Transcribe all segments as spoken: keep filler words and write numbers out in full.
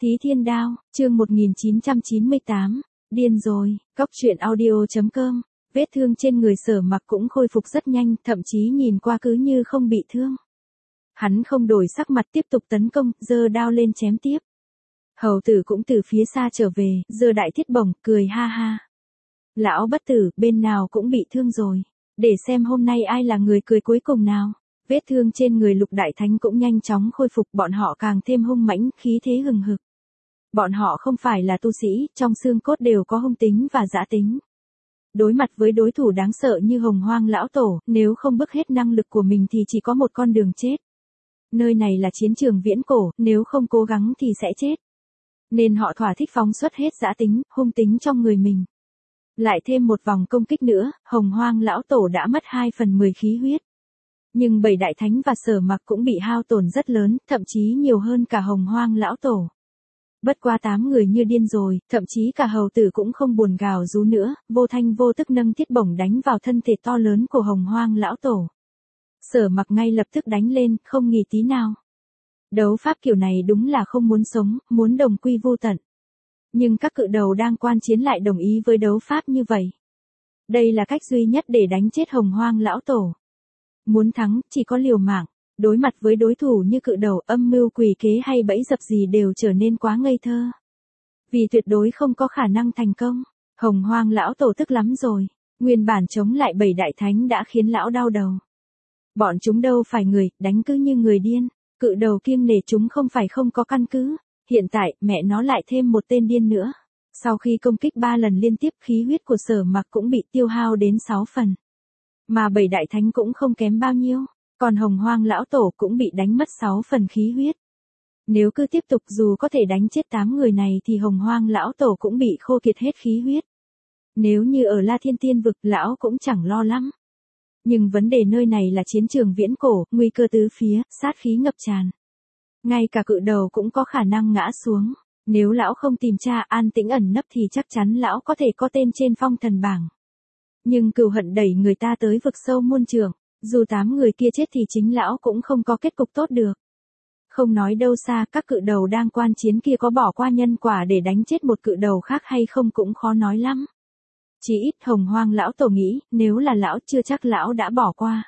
Thí Thiên Đao, chương một nghìn chín trăm chín mươi tám, điên rồi, cóc truyện audio.com, vết thương trên người Sở Mặc cũng khôi phục rất nhanh, thậm chí nhìn qua cứ như không bị thương. Hắn không đổi sắc mặt tiếp tục tấn công, giơ đao lên chém tiếp. Hầu tử cũng từ phía xa trở về, giơ đại thiết bổng, cười ha ha. Lão bất tử, bên nào cũng bị thương rồi, để xem hôm nay ai là người cười cuối cùng nào. Vết thương trên người Lục Đại Thánh cũng nhanh chóng khôi phục, bọn họ càng thêm hung mãnh, khí thế hừng hực. Bọn họ không phải là tu sĩ, trong xương cốt đều có hung tính và dã tính. Đối mặt với đối thủ đáng sợ như Hồng Hoang lão tổ, nếu không bức hết năng lực của mình thì chỉ có một con đường chết. Nơi này là chiến trường viễn cổ, nếu không cố gắng thì sẽ chết. Nên họ thỏa thích phóng xuất hết dã tính, hung tính trong người mình. Lại thêm một vòng công kích nữa, Hồng Hoang lão tổ đã mất hai phần mười khí huyết. Nhưng bảy đại thánh và Sở Mặc cũng bị hao tổn rất lớn, thậm chí nhiều hơn cả Hồng Hoang lão tổ. Bất quá tám người như điên rồi, thậm chí cả hầu tử cũng không buồn gào rú nữa, vô thanh vô tức nâng thiết bổng đánh vào thân thể to lớn của Hồng Hoang lão tổ. Sở Mặc ngay lập tức đánh lên, không nghỉ tí nào. Đấu pháp kiểu này đúng là không muốn sống, muốn đồng quy vô tận. Nhưng các cự đầu đang quan chiến lại đồng ý với đấu pháp như vậy. Đây là cách duy nhất để đánh chết Hồng Hoang lão tổ. Muốn thắng, chỉ có liều mạng. Đối mặt với đối thủ như cự đầu, âm mưu quỷ kế hay bẫy dập gì đều trở nên quá ngây thơ. Vì tuyệt đối không có khả năng thành công. Hồng Hoang lão tổ tức lắm rồi. Nguyên bản chống lại bảy đại thánh đã khiến lão đau đầu. Bọn chúng đâu phải người, đánh cứ như người điên. Cự đầu kiêng nể chúng không phải không có căn cứ. Hiện tại, mẹ nó lại thêm một tên điên nữa. Sau khi công kích ba lần liên tiếp, khí huyết của Sở Mặc cũng bị tiêu hao đến sáu phần. Mà bảy đại thánh cũng không kém bao nhiêu. Còn Hồng Hoang lão tổ cũng bị đánh mất sáu phần khí huyết. Nếu cứ tiếp tục dù có thể đánh chết tám người này thì Hồng Hoang lão tổ cũng bị khô kiệt hết khí huyết. Nếu như ở La Thiên Tiên vực lão cũng chẳng lo lắm. Nhưng vấn đề nơi này là chiến trường viễn cổ, nguy cơ tứ phía, sát khí ngập tràn. Ngay cả cự đầu cũng có khả năng ngã xuống. Nếu lão không tìm tra an tĩnh ẩn nấp thì chắc chắn lão có thể có tên trên phong thần bảng. Nhưng cừu hận đẩy người ta tới vực sâu muôn trượng. Dù tám người kia chết thì chính lão cũng không có kết cục tốt được. Không nói đâu xa, các cự đầu đang quan chiến kia có bỏ qua nhân quả để đánh chết một cự đầu khác hay không cũng khó nói lắm. Chỉ ít Hồng Hoang lão tổ nghĩ, nếu là lão chưa chắc lão đã bỏ qua.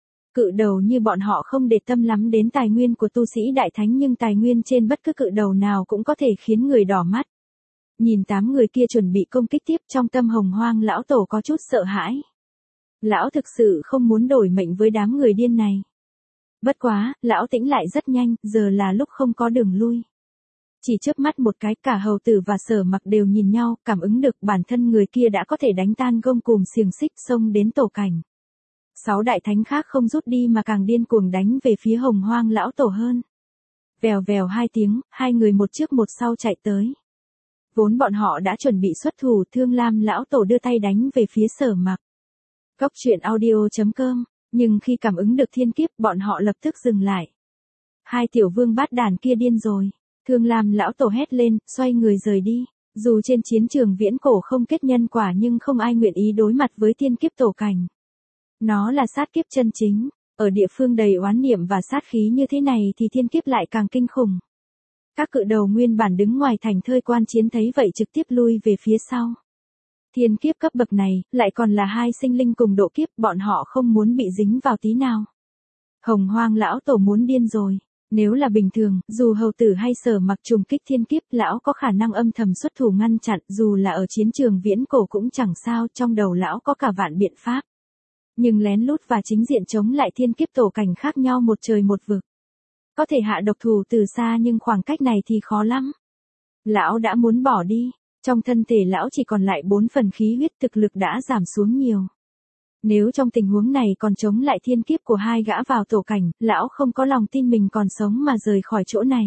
Cự đầu như bọn họ không để tâm lắm đến tài nguyên của tu sĩ đại thánh, nhưng tài nguyên trên bất cứ cự đầu nào cũng có thể khiến người đỏ mắt. Nhìn tám người kia chuẩn bị công kích tiếp, trong tâm Hồng Hoang lão tổ có chút sợ hãi. Lão thực sự không muốn đổi mệnh với đám người điên này. Bất quá, lão tĩnh lại rất nhanh, giờ là lúc không có đường lui. Chỉ chớp mắt một cái, cả hầu tử và Sở Mặc đều nhìn nhau, cảm ứng được bản thân người kia đã có thể đánh tan gông cùm xiềng xích, xông đến tổ cảnh. Sáu đại thánh khác không rút đi mà càng điên cuồng đánh về phía Hồng Hoang lão tổ hơn. Vèo vèo hai tiếng, hai người một trước một sau chạy tới. Vốn bọn họ đã chuẩn bị xuất thủ, Thương Lam lão tổ đưa tay đánh về phía Sở Mặc. Cóc truyện audio.com, nhưng khi cảm ứng được thiên kiếp bọn họ lập tức dừng lại. Hai tiểu vương bát đàn kia điên rồi. Thương Lam lão tổ hét lên, xoay người rời đi. Dù trên chiến trường viễn cổ không kết nhân quả nhưng không ai nguyện ý đối mặt với thiên kiếp tổ cảnh. Nó là sát kiếp chân chính. Ở địa phương đầy oán niệm và sát khí như thế này thì thiên kiếp lại càng kinh khủng. Các cự đầu nguyên bản đứng ngoài thành thơi quan chiến thấy vậy trực tiếp lui về phía sau. Thiên kiếp cấp bậc này, lại còn là hai sinh linh cùng độ kiếp, bọn họ không muốn bị dính vào tí nào. Hồng Hoang lão tổ muốn điên rồi. Nếu là bình thường, dù hầu tử hay Sở Mặc trùng kích thiên kiếp, lão có khả năng âm thầm xuất thủ ngăn chặn, dù là ở chiến trường viễn cổ cũng chẳng sao, trong đầu lão có cả vạn biện pháp. Nhưng lén lút và chính diện chống lại thiên kiếp tổ cảnh khác nhau một trời một vực. Có thể hạ độc thủ từ xa nhưng khoảng cách này thì khó lắm. Lão đã muốn bỏ đi. Trong thân thể lão chỉ còn lại bốn phần khí huyết, thực lực đã giảm xuống nhiều. Nếu trong tình huống này còn chống lại thiên kiếp của hai gã vào tổ cảnh, lão không có lòng tin mình còn sống mà rời khỏi chỗ này.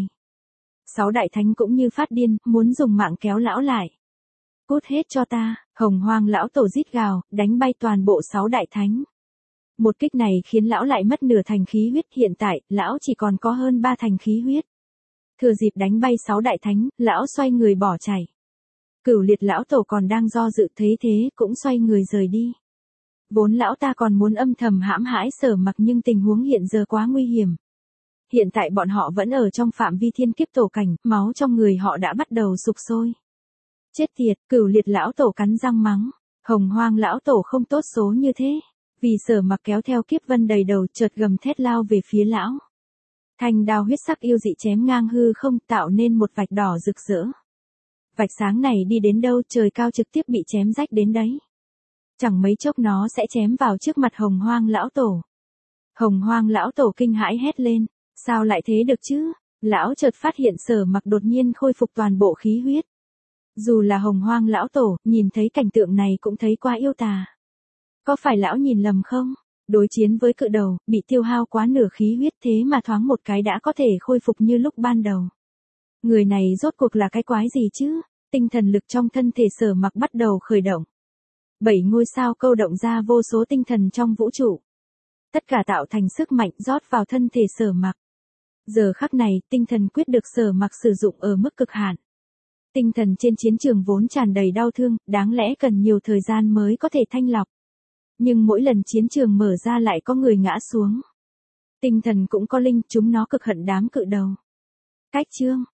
Sáu đại thánh cũng như phát điên, muốn dùng mạng kéo lão lại. Cút hết cho ta, Hồng Hoang lão tổ rít gào, đánh bay toàn bộ sáu đại thánh. Một kích này khiến lão lại mất nửa thành khí huyết, hiện tại, lão chỉ còn có hơn ba thành khí huyết. Thừa dịp đánh bay sáu đại thánh, lão xoay người bỏ chạy. Cửu liệt lão tổ còn đang do dự thấy thế, cũng xoay người rời đi. Vốn lão ta còn muốn âm thầm hãm hãi Sở Mặc nhưng tình huống hiện giờ quá nguy hiểm. Hiện tại bọn họ vẫn ở trong phạm vi thiên kiếp tổ cảnh, máu trong người họ đã bắt đầu sục sôi. Chết tiệt, Cửu Liệt lão tổ cắn răng mắng. Hồng Hoang lão tổ không tốt số như thế. Vì Sở Mặc kéo theo kiếp vân đầy đầu chợt gầm thét lao về phía lão. Thanh đao huyết sắc yêu dị chém ngang hư không tạo nên một vạch đỏ rực rỡ. Vạch sáng này đi đến đâu trời cao trực tiếp bị chém rách đến đấy. Chẳng mấy chốc nó sẽ chém vào trước mặt Hồng Hoang lão tổ. Hồng Hoang lão tổ kinh hãi hét lên. Sao lại thế được chứ? Lão chợt phát hiện Sở Mặc đột nhiên khôi phục toàn bộ khí huyết. Dù là Hồng Hoang lão tổ, nhìn thấy cảnh tượng này cũng thấy quá yêu tà. Có phải lão nhìn lầm không? Đối chiến với cự đầu, bị tiêu hao quá nửa khí huyết thế mà thoáng một cái đã có thể khôi phục như lúc ban đầu. Người này rốt cuộc là cái quái gì chứ? Tinh thần lực trong thân thể Sở Mặc bắt đầu khởi động. Bảy ngôi sao câu động ra vô số tinh thần trong vũ trụ. Tất cả tạo thành sức mạnh rót vào thân thể Sở Mặc. Giờ khắc này, tinh thần quyết được Sở Mặc sử dụng ở mức cực hạn. Tinh thần trên chiến trường vốn tràn đầy đau thương, đáng lẽ cần nhiều thời gian mới có thể thanh lọc. Nhưng mỗi lần chiến trường mở ra lại có người ngã xuống. Tinh thần cũng có linh, chúng nó cực hận đám cự đầu. Cách chương,